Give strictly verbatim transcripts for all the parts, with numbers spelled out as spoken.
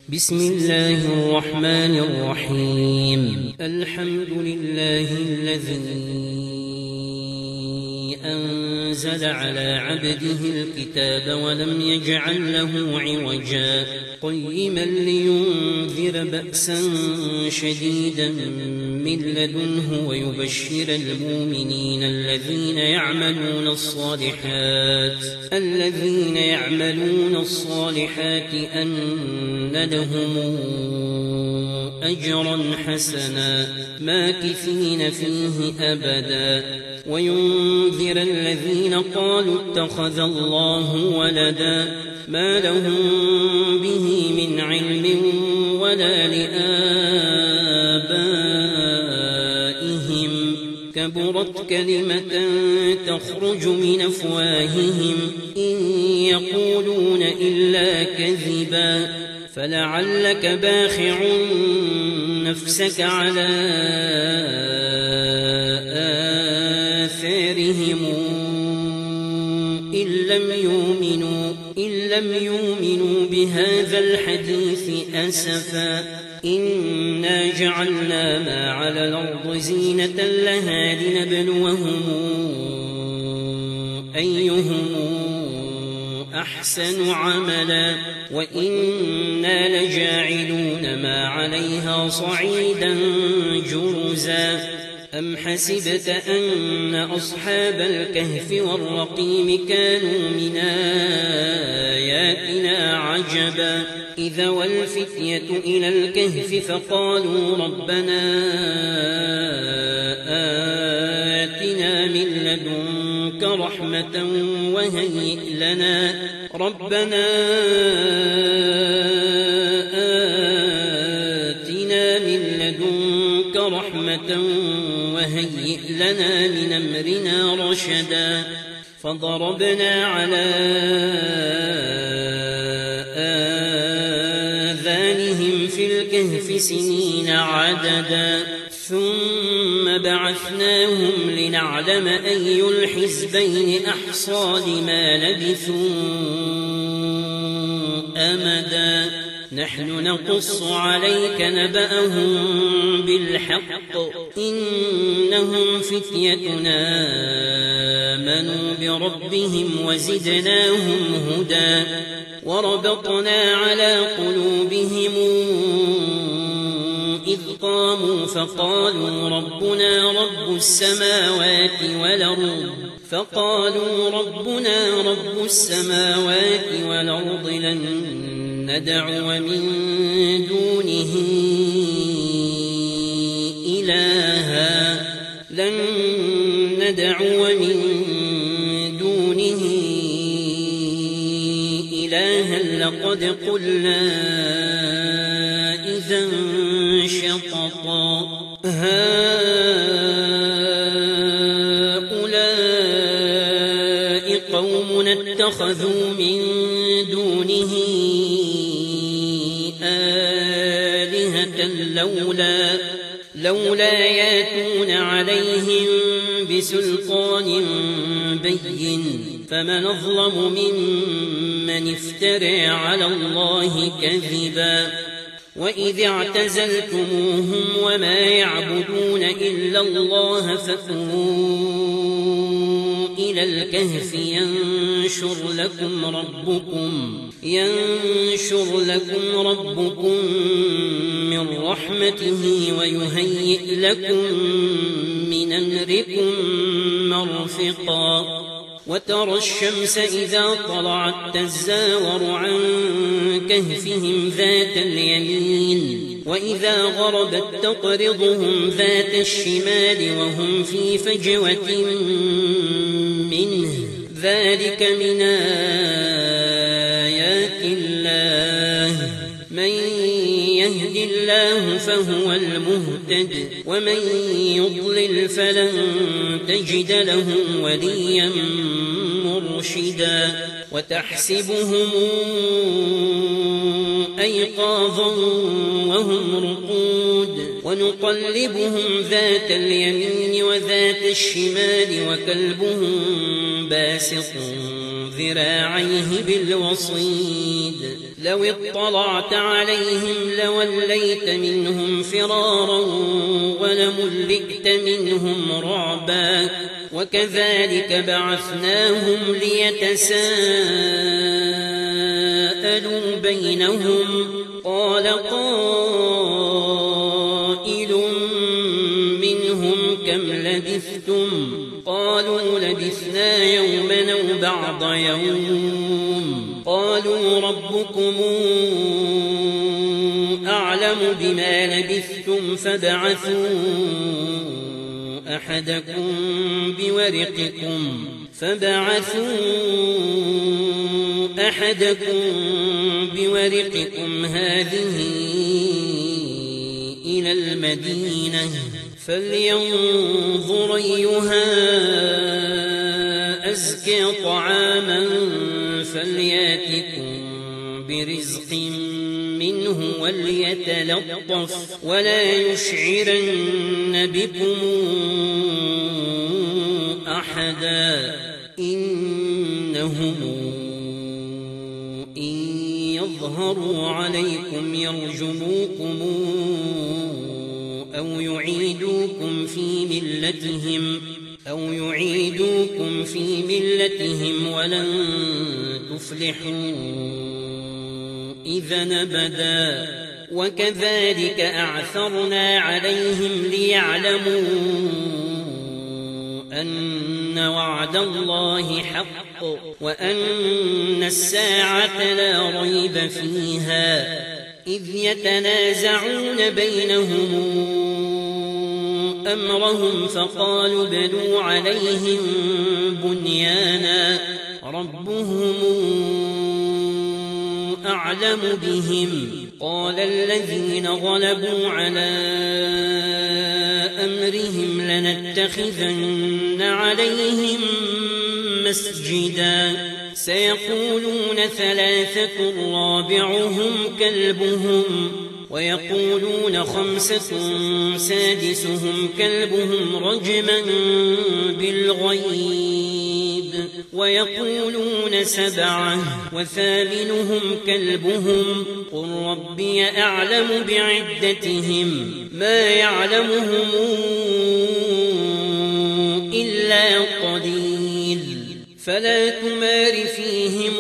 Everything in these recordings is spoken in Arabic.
بسم الله الرحمن الرحيم. الحمد لله الذي أنزل على عبده الكتاب ولم يجعل له عوجا قيما لينذر بأسا شديدا من لدنه ويبشر المؤمنين الذين يعملون الصالحات الذين يعملون الصالحات أن لهم أجرا حسنا ماكثين فيه أبدا وينذر الذين قالوا اتخذ الله ولدا ما لهم به من علم ولا لآبائهم كبرت كلمة تخرج من أفواههم إن يقولون إلا كذبا فلعلك باخع نفسك على آثارهم إن لم يؤمنوا إن لم يؤمنوا بهذا الحديث أسفا إنا جعلنا ما على الأرض زينة لها لنبلوهم أيهم أحسن عملا وإنا لجاعلون ما عليها صعيدا جرزا أم حسبت أن أصحاب الكهف والرقيم كانوا من آياتنا عجبا إذا والفتية إلى الكهف فقالوا ربنا آتنا من لدنك رحمة وهيئ لنا ربنا آتنا من لدنك رحمة وهيئ لنا من أمرنا رشدا فضربنا على آذانهم في الكهف سنين عددا ثم بعثناهم لنعلم أي الحزبين أحصى لما لبثوا أمدا نحن نقص عليك نبأهم بالحق إنهم فتيتنا آمنوا بربهم وزدناهم هدى وربطنا على قلوبهم إذ قاموا فقالوا ربنا رب السماوات والأرض فقالوا ربنا رب السماوات والأرض لن ندعو من دونه إلها لن ندعو من دونه إلها لقد قلنا إذا شططا هؤلاء قوم اتخذوا من دونه آلهة لولا لولا ياتون عليهم بسلطان بين فمن أظلم ممن افترى على الله كذبا وإذ اعتزلتموهم وما يعبدون إلا الله فأووا إلى الكهف ينشر لكم ربكم ينشر لكم ربكم من رحمته ويهيئ لكم من أمركم مرفقا وترى الشمس إذا طلعت تزاور عن كهفهم ذات اليمين وإذا غربت تقرضهم ذات الشمال وهم في فجوة منه ذلك من آيات الله من يهد الله فهو المهتد ومن يضلل فلن تجد له وليا مرشدا وتحسبهم أيقاظا وهم رقود ونقلبهم ذات اليمين وذات الشمال وكلبهم باسط ذراعيه بالوصيد لو اطلعت عليهم لوليت منهم فرارا ولملئت منهم رعبا وكذلك بعثناهم ليتساءلوا بينهم قال قائل منهم كم لبثتم قالوا لبثنا يوما أو بعض يوم قالوا ربكم أعلم بما لبثتم فابعثوا أحدكم بورقكم فابعثوا أحدكم بورقكم هذه إلى المدينة فلينظر أيها أزكى طعاما فلياتكم برزق منه وليتلطف ولا يشعرن بكم أحدا إنهم إن يظهروا عليكم يرجموكم أو يعيدوكم في ملتهم أو يعيدوكم في ملتهم ولن تفلحوا إذا أبدا وكذلك أعثرنا عليهم ليعلموا أن وعد الله حق وأن الساعة لا ريب فيها إذ يتنازعون بينهم أمرهم فقالوا بنوا عليهم بنيانا ربهم أعلم بهم قال الذين غلبوا على أمرهم لنتخذن عليهم مسجدا سيقولون ثلاثة رابعهم كلبهم ويقولون خمسة سادسهم كلبهم رجما بالغيب ويقولون سبعة وثامنهم كلبهم قل ربي أعلم بعدتهم ما يعلمهم إلا قليل فلا تمار فيهم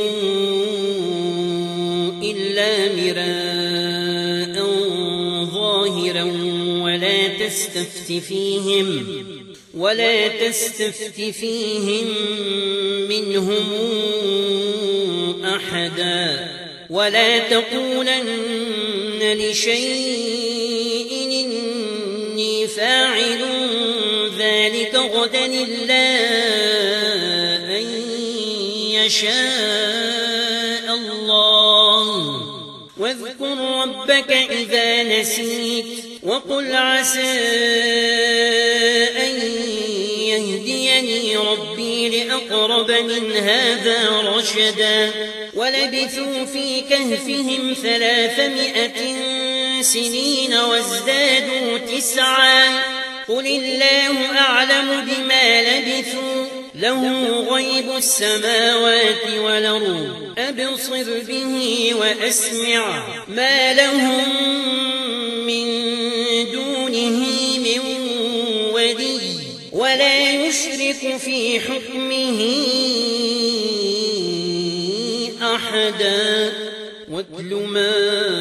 إلا مراء ظاهرا ولا تستفت فيهم ولا تستفت فيهم منهم أحدا ولا تقولن لشيء إني فاعل ذلك غدا إلا أن يشاء الله واذكر ربك إذا نسيت وقل عسى أن يهديني ربي لأقرب من هذا رشدا ولبثوا في كهفهم ثلاثمائة سنين وازدادوا تسعا قل الله أعلم بما لبثوا له غيب السماوات والأرض أبصر به وأسمع ما لهم من دونه من ولي ولا يشرك في حكمه أحدا واتل ما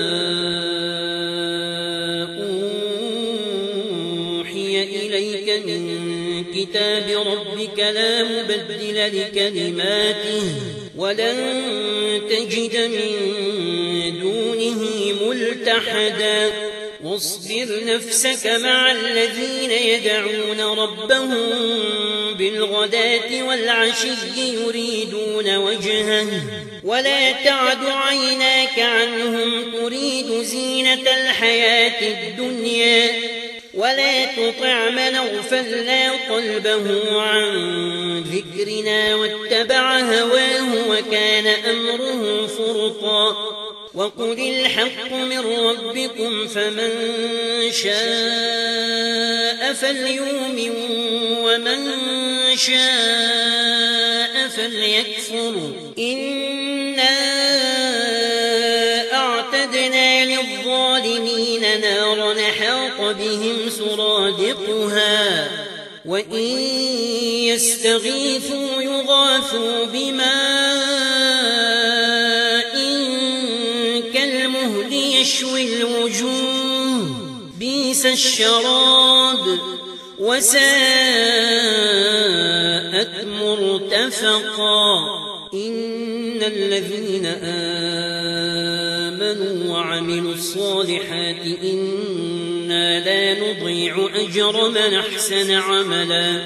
أوحي إليك من كتاب ربك لا مبدل لكلماته ولن تجد من دونه ملتحدا واصبر نفسك مع الذين يدعون ربهم بالغداة والعشي يريدون وجهه ولا تعد عيناك عنهم تريد زينة الحياة الدنيا ولا تطع من اغفلنا قلبه عن ذكرنا واتبع هواه وكان أمره فرطا وقل الحق من ربكم فمن شاء فليؤمن ومن شاء فليكفر إنا للظالمين نارا أحاط بهم سرادقها وإن يستغيثوا يغاثوا بماء كالمهل يشوي الوجوه بئس الشراب وساءت مرتفقا إن الذين آمنوا وعملوا الصالحات إنا لا نضيع أجر من أحسن عملا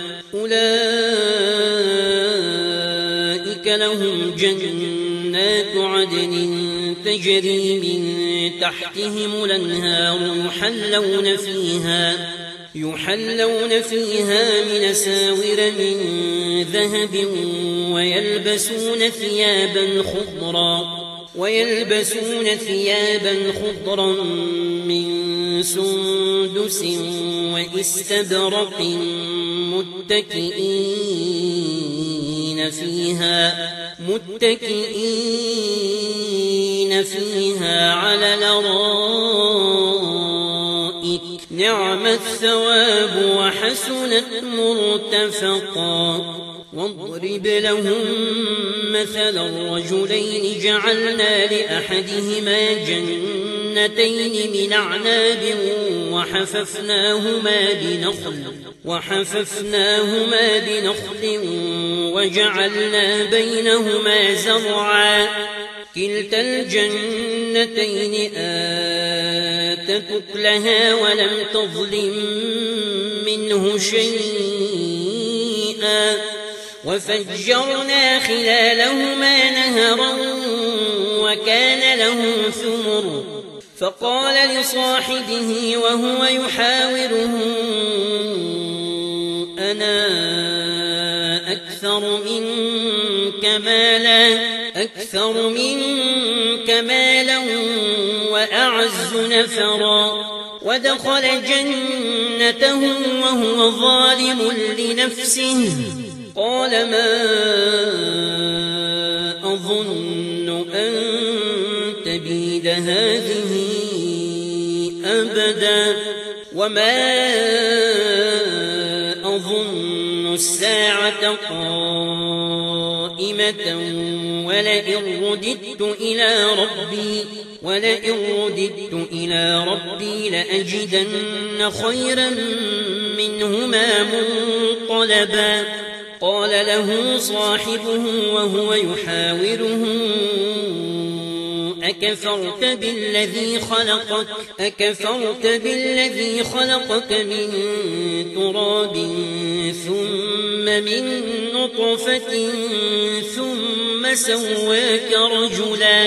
أولئك لهم جنات عدن تجري من تحتهم الأنهار يحلون فيها يحلون فيها من أساور من ذهب ويلبسون ثيابا خضرا ويلبسون ثيابا خضرا من سندس وإستبرق متكئين فيها متكئين فيها على الأرائك نعم الثواب وحسنت مرتفقا واضرب لهم مثل الرجلين جعلنا لأحدهما جنتين من أعناب وحففناهما بنخل وحففناهما بنخل وجعلنا بينهما زرعا كلتا الجنتين آتت أكلها ولم تظلم منه شيئا وفجرنا خلالهما نهرا وكان له ثمر فقال لصاحبه وهو يحاوره أنا أكثر منك مالا أكثر منك مالا وأعز نفرا ودخل جنته وهو ظالم لنفسه قال ما أظن أن تبيد هذه أبدا وما أظن الساعة قائمة ولئن رددت إلى ربي ولئن رددت إلى ربي لأجدن خيرا منهما منقلبا قال له صاحبه وهو يحاوره أكفرت بالذي خلقك أكفرت بالذي خلقك من تراب ثم من نطفة ثم سواك رجلا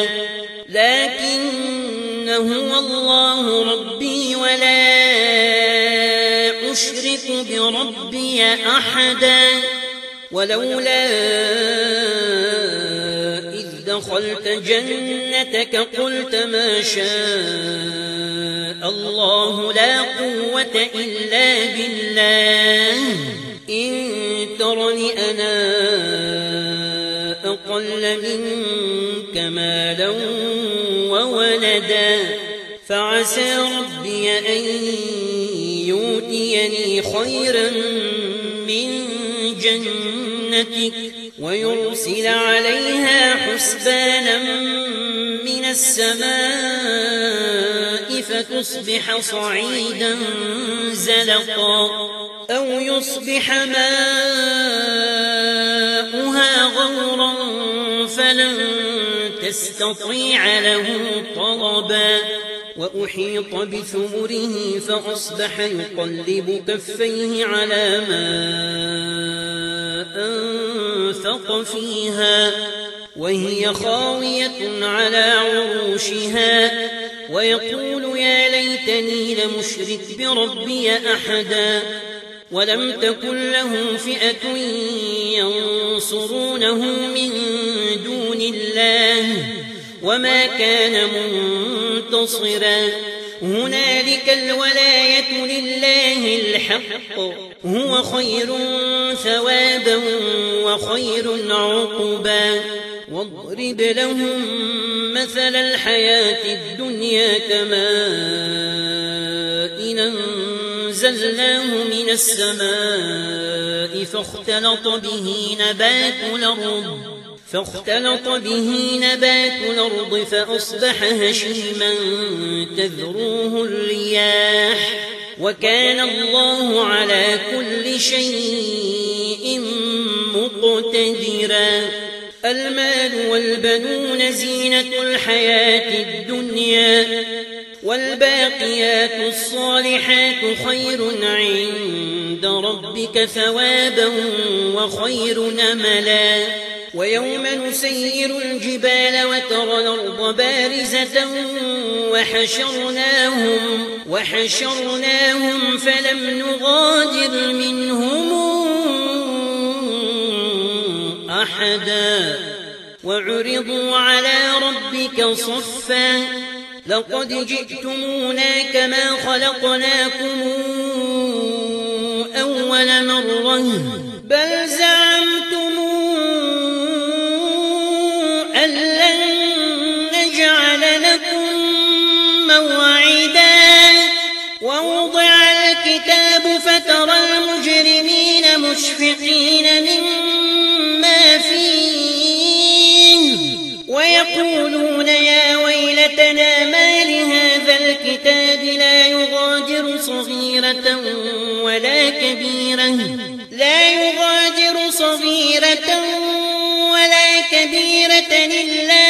لكن هو الله ربي ولا أشرك بربي أحدا ولولا إذ دخلت جنتك قلت ما شاء الله لا قوة إلا بالله إن ترني أنا أقل منك مالا وولدا فعسى ربي أن يؤتيني خيرا من جنتك ويرسل عليها حسبانا من السماء فتصبح صعيدا زلقا أو يصبح ماؤها غورا فلن تستطيع له طلبا وأحيط بثمره فأصبح يقلب كفيه على ما أنفق فيها وهي خاوية على عروشها ويقول يا ليتني لمشرك بربي أحدا ولم تكن له فئة ينصرونه من دون الله وما كان منتصرا هنالك الولاية لله الحق هو خير ثوابا وخير عقبا واضرب لهم مثل الحياة الدنيا كماء أنزلناه من السماء فاختلط به نبات الأرض فاختلط به نبات الأرض فأصبح هشيما تذروه الرياح وكان الله على كل شيء مقتدرا. المال والبنون زينة الحياة الدنيا والباقيات الصالحات خير عند ربك ثوابا وخير أملا. ويوم نسير الجبال وترى الأرض بارزة وحشرناهم, وحشرناهم فلم نغادر منهم أحدا وعرضوا على ربك صفا لقد جئتمونا كما خلقناكم أول مرة بل زعمتم أن لن نجعل لكم موعدا. ووضع الكتاب فترى المجرمين مشفقين مما فيه ويقولون يا ويلتنا ما لهذا الكتاب لا يغادر صغيرة ولا كبيرة لا يغادر صغيرة ولا كبيرة إلا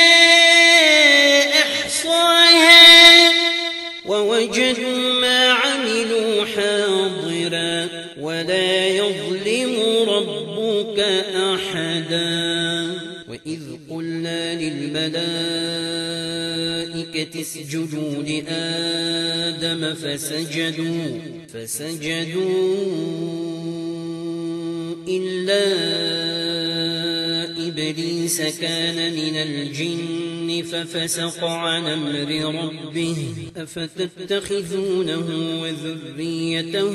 أحصاها ووجدوا ما عملوا حاضرا ولا يظلم ربك أحدا. وإذ قلنا للملائكة اسجدوا لآدم فسجدوا فسجدوا إلا إبليس كان من الجن ففسق عن أمر ربه أفتتخذونه وذريته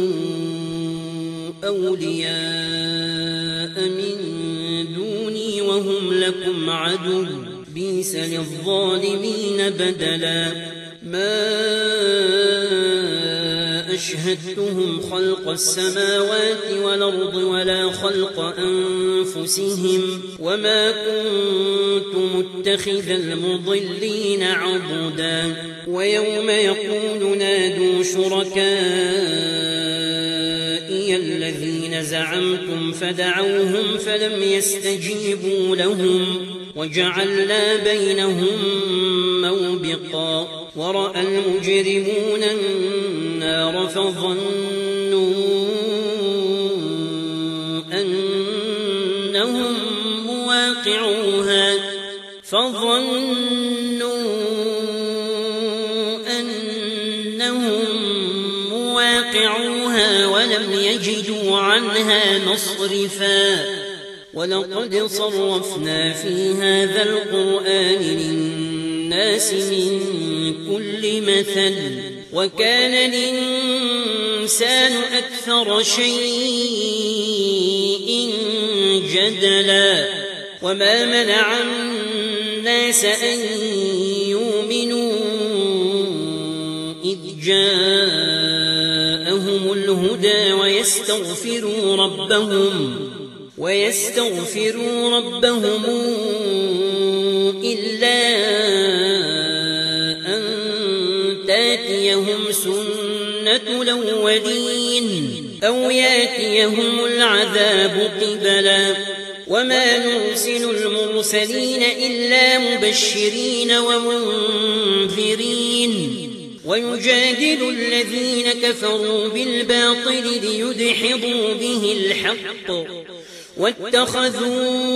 أولياء من دوني وهم لكم عدو بئس للظالمين بدلا. ما أشهدتهم خلق السماوات والأرض ولا خلق أنفسهم وما كنت متخذ المضلين عضدا. ويوم يقول نادوا شركائي الذين زعمتم فدعوهم فلم يستجيبوا لهم وجعلنا بينهم موبقا. ورأى المجرمون النار فظنوا أنهم مواقعوها فظنوا أنهم مواقعوها ولم يجدوا عنها مصرفا. ولقد صرفنا في هذا القرآن للناس من كل مثل وكان الإنسان أكثر شيء جدلا. وما منع الناس أن يؤمنوا إذ جاءهم الهدى ويستغفروا ربهم ويستغفروا ربهم إلا أن تاتيهم سنة الأولين أو ياتيهم العذاب قبلا. وما نرسل المرسلين إلا مبشرين ومنذرين ويجادل الذين كفروا بالباطل ليدحضوا به الحق واتخذوا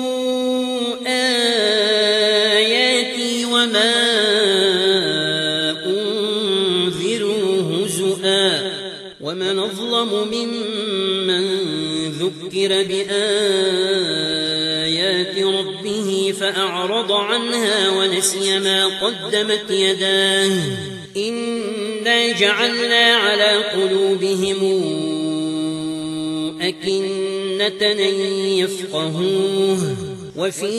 آياتي وما أنذروا هزؤا. ومن أظلم ممن ذكر بآيات ربه فأعرض عنها ونسي ما قدمت يداه إنا جعلنا على قلوبهم أكنة أن يفقهوه وفي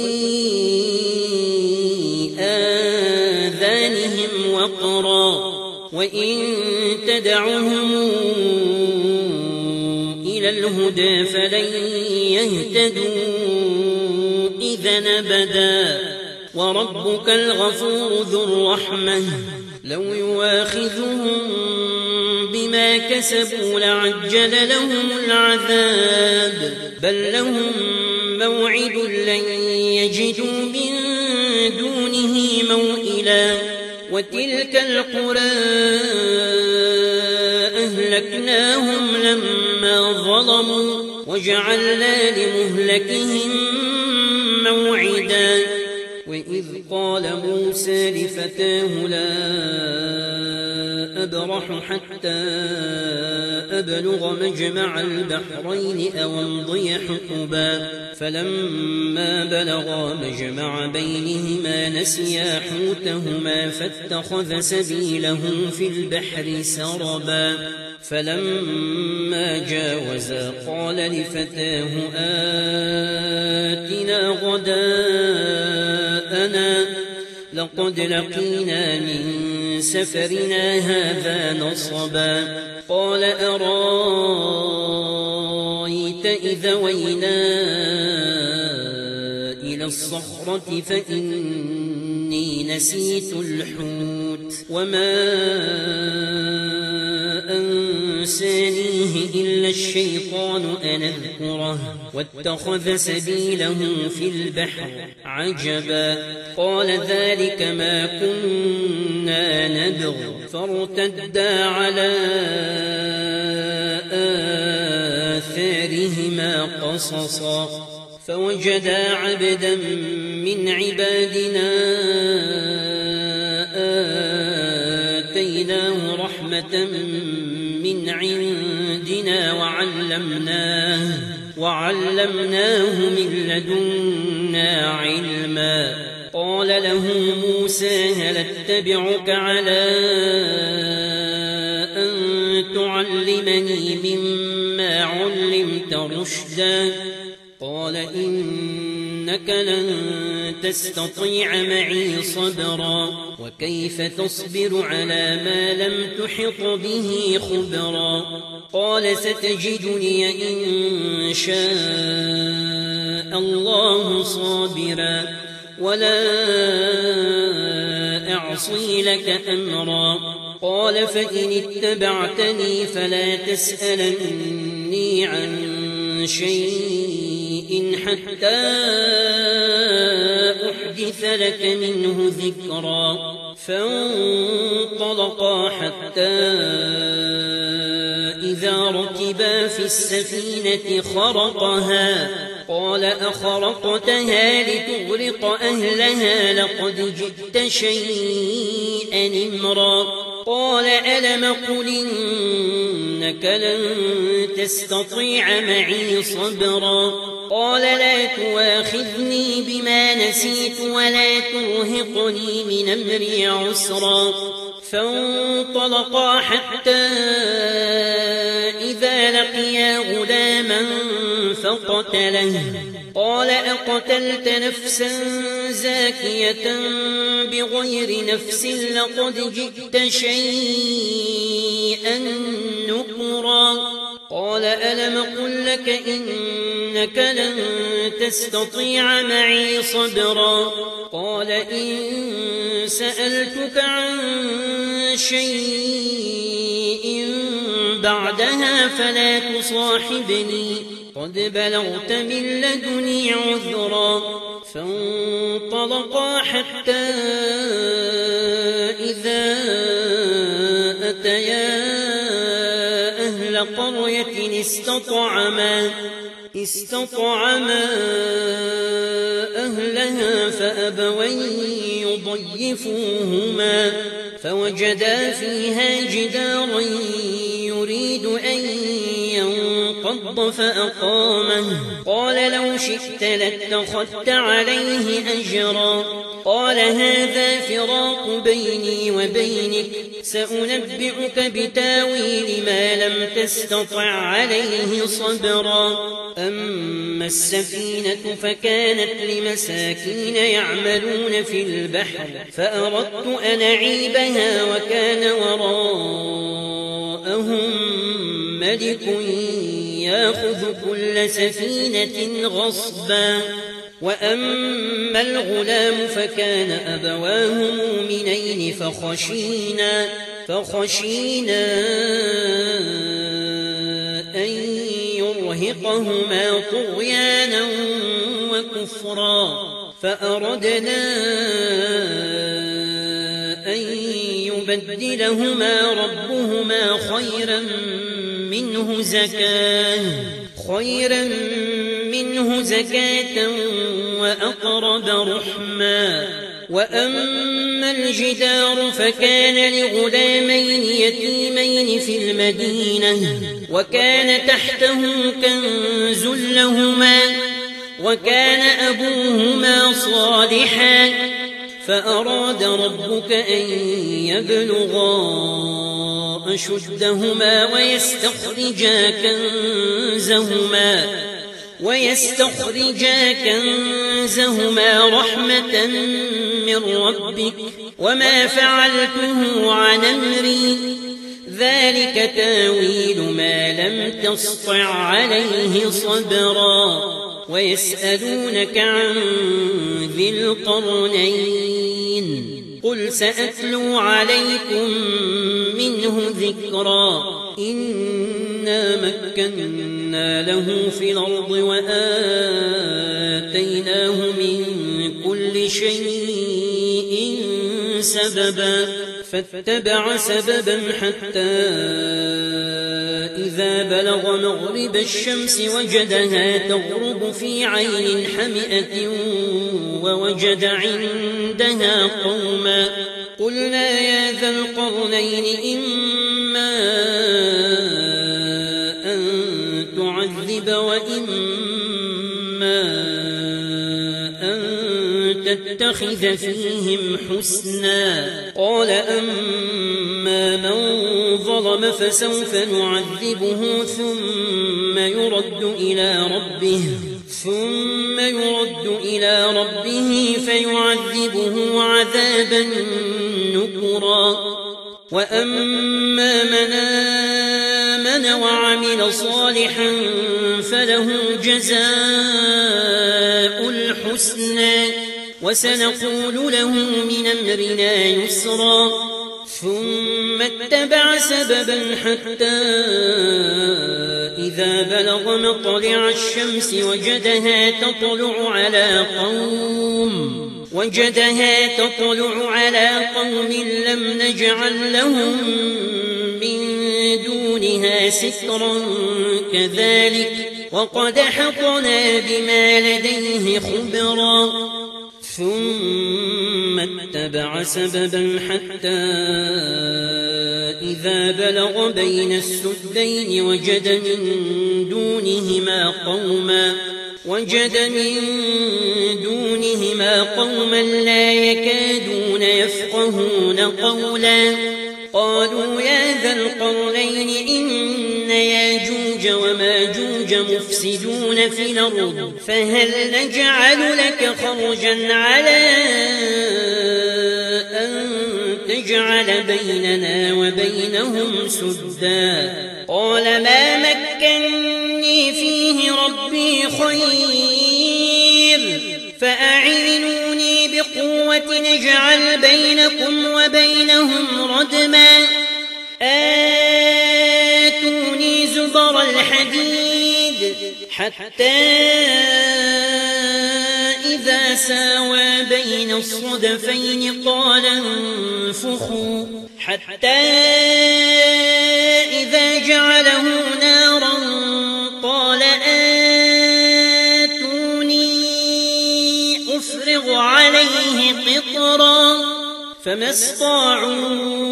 آذانهم وقرا وإن تدعهم إلى الهدى فلن يهتدوا إذا أبدا وربك الغفور ذو الرحمة لو يواخذهم بما كسبوا لعجل لهم العذاب بل لهم موعد لن يجدوا من دونه موئلا وتلك القرى أهلكناهم لما ظلموا وجعلنا لمهلكهم موعدا وإذ قال موسى لفتاه لا أبرح حتى أبلغ مجمع البحرين أو امضي حقبا فلما بلغا مجمع بينهما نسيا حوتهما فاتخذ سبيله في البحر سربا فلما جاوزا قال لفتاه آتنا غداءنا لقد لقينا من سفرنا هذا نصبا قال أرايت إذا وينا إلى الصخرة فإني نسيت الحوت وما أنسانيه إلا الشيطان أن أذكره واتخذ سبيله في البحر عجبا قال ذلك ما كنا نبغ فارتدا على آثارهما قصصا فوجدا عبدا من عبادنا آتيناه رحمة من عندنا وعلمناه وعلمناه من لدنا علما قال له موسى هل اتبعك على أن تعلمني مما علمت رشدا قال إنك لن تستطيع معي صبرا وكيف تصبر على ما لم تحط به خبرا قال ستجدني إن شاء الله صابرا ولا أعصي لك أمرا قال فإن اتبعتني فلا تسألني عن شيء حتى أحدث لك منه ذكرا فانطلقا حتى إذا ركبا في السفينة خرقها قال أخرقتها لتغرق أهلها لقد جئت شيئا إمرا قال ألم قل إنك لن تستطيع معي صبرا قال لا تواخذني بما نسيت ولا ترهقني من أمري عسرا فانطلقا حتى إذا لقيا غلاما فقتله قال أقتلت نفسا زاكية بغير نفس لقد جئت شيئا نكرا قال ألم قل لك إنك لن تستطيع معي صبرا قال إن سألتك عن شيء بعدها فلا تصاحبني قد بلغت من لدني عذرا فانطلقا حتى إذا أتيا أهل قرية استطعما استطعما أهلها فأبوا يضيفوهما فوجدا فيها جدارا يريد أن ينقض فأقامه قال لو شئت لاتخذت عليه أجرا قال هذا فراق بيني وبينك سأنبئك بتاويل ما لم تستطع عليه صبرا أما السفينة فكانت لمساكين يعملون في البحر فأردت أن أعيبها وكان وراءهم ملك يأخذ كل سفينة غصبا وأما الغلام فكان أبواه مؤمنين فخشينا, فخشينا أن يرهقهما طغيانا وكفرا فأردنا أن يبدلهما ربهما خيرا منه زكاة خيرا منه زكاة وأقرب رحما وأما الجدار فكان لغلامين يتيمين في المدينة وكان تحته كنز لهما وكان أبوهما صالحا فأراد ربك أن يبلغا أشدهما ويستخرجا كنزهما ويستخرجا كنزهما رحمة من ربك وما فعلته عن أمري ذلك تاويل ما لم تسطع عليه صبرا ويسألونك عن ذي القرنين قل سأتلو عليكم منه ذكرا إنا مكنا له في الأرض وآتيناه من كل شيء سببا فاتبع سببا حتى إذا بلغ مغرب الشمس وجدها تغرب في عين حمئة ووجد عندها قوما قلنا يا ذا القرنين إما أن تعذب وإما أن تتخذ فيهم حسنا قال أما من ظلم فسوف نعذبه ثم يرد إلى ربه ثم يرد إلى ربه فيعذبه عذابا نكرا وأما من آمن وعمل صالحا فله جزاء الحسنى وسنقول له من أمرنا يسرا ثم اتبع سببا حتى إذا بلغ مطلع الشمس وجدها تطلع على قوم وجدها تطلع على قوم لم نجعل لهم من دونها سترا كذلك وقد حطنا بما لديه خبرا ثم اتبع سببا حتى إذا بلغ بين السدين وجد من دونهما قوما وجد من دونهما قوما لا يكادون يفقهون قولا قالوا يا ذا القرنين إن ياجوج وماجوج مفسدون في الأرض فهل نجعل لك خرجا على أن تجعل بيننا وبينهم سدا قال ما مكني فيه ربي خير فأعينوني بقوة نجعل بينكم وبينهم ردما آتوني زبر الحديد حتى إذا ساوى بين الصدفين قال انفخوا حتى إذا جعله نارا قال آتوني أفرغ عليه قطرا فما استطاعوا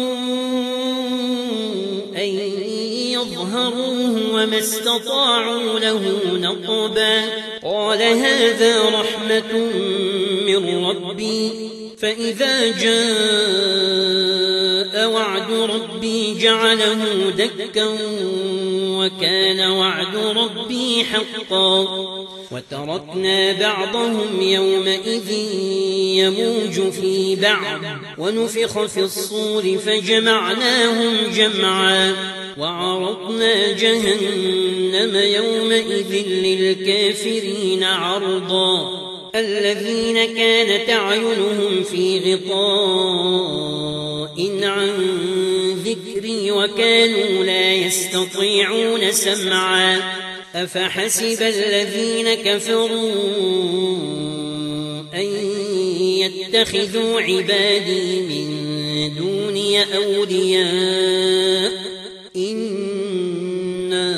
أن يظهروه وما استطاعوا له نقبا قال هذا رحمة من ربي فإذا جاء وعد ربي جعله دكا وكان وعد ربي حقا وتركنا بعضهم يومئذ يموج في بعض ونفخ في الصور فجمعناهم جمعا وعرضنا جهنم يومئذ للكافرين عرضا الذين كانت أعينهم في غطاء عن ذكري وكانوا لا يستطيعون سمعا أفحسب الذين كفروا أن يتخذوا عبادي من دوني أولياء إنا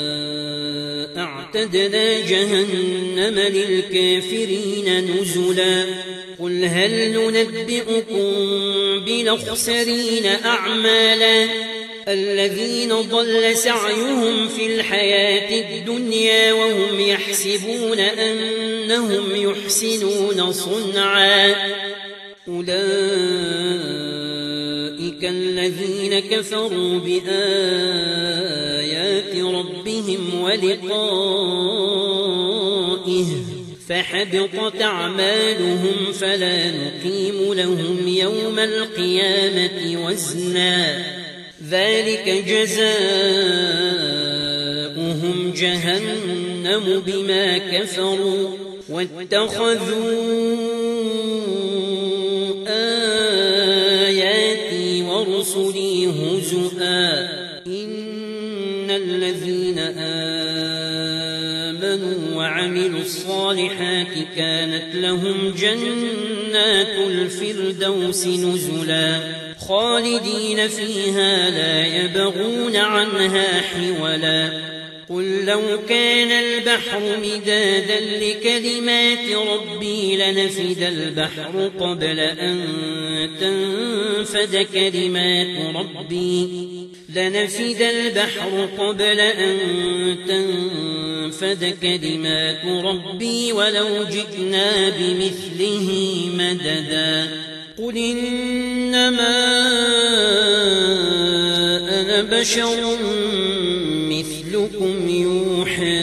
أعتدنا جهنم للكافرين نزلا قل هل ننبئكم بالأخسرين أعمالا الذين ضل سعيهم في الحياة الدنيا وهم يحسبون أنهم يحسنون صنعا أولئك الذين كفروا بآيات ربهم ولقائه فحبطت أعمالهم فلا نقيم لهم يوم القيامة وزنا ذلك جزاؤهم جهنم بما كفروا واتخذوا آياتي ورسلي هزؤا إن الذين آمنوا وعملوا الصالحات كانت لهم جنات الفردوس نزلا خالدين فيها لا يبغون عنها حولا قل لو كان البحر مدادا لكلمات ربي لنفد البحر قبل أن تنفد كلمات ربي لنفد البحر قبل أن تنفد كلمات ربي ولو جئنا بمثله مددا قل إنما أنا بشر مثلكم يوحى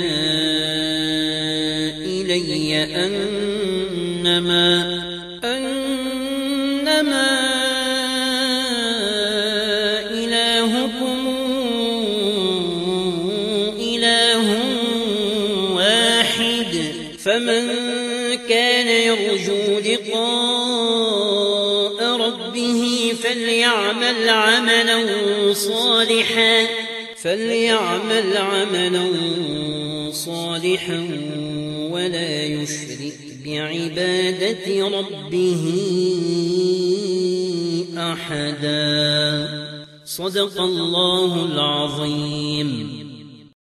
إلي أنما أنما إلهكم إله واحد فمن كان يرجو لقاء ربه فليعمل عملا صالحا فليعمل عملا صالحا ولا يشرك بعبادة ربه أحدا صدق الله العظيم.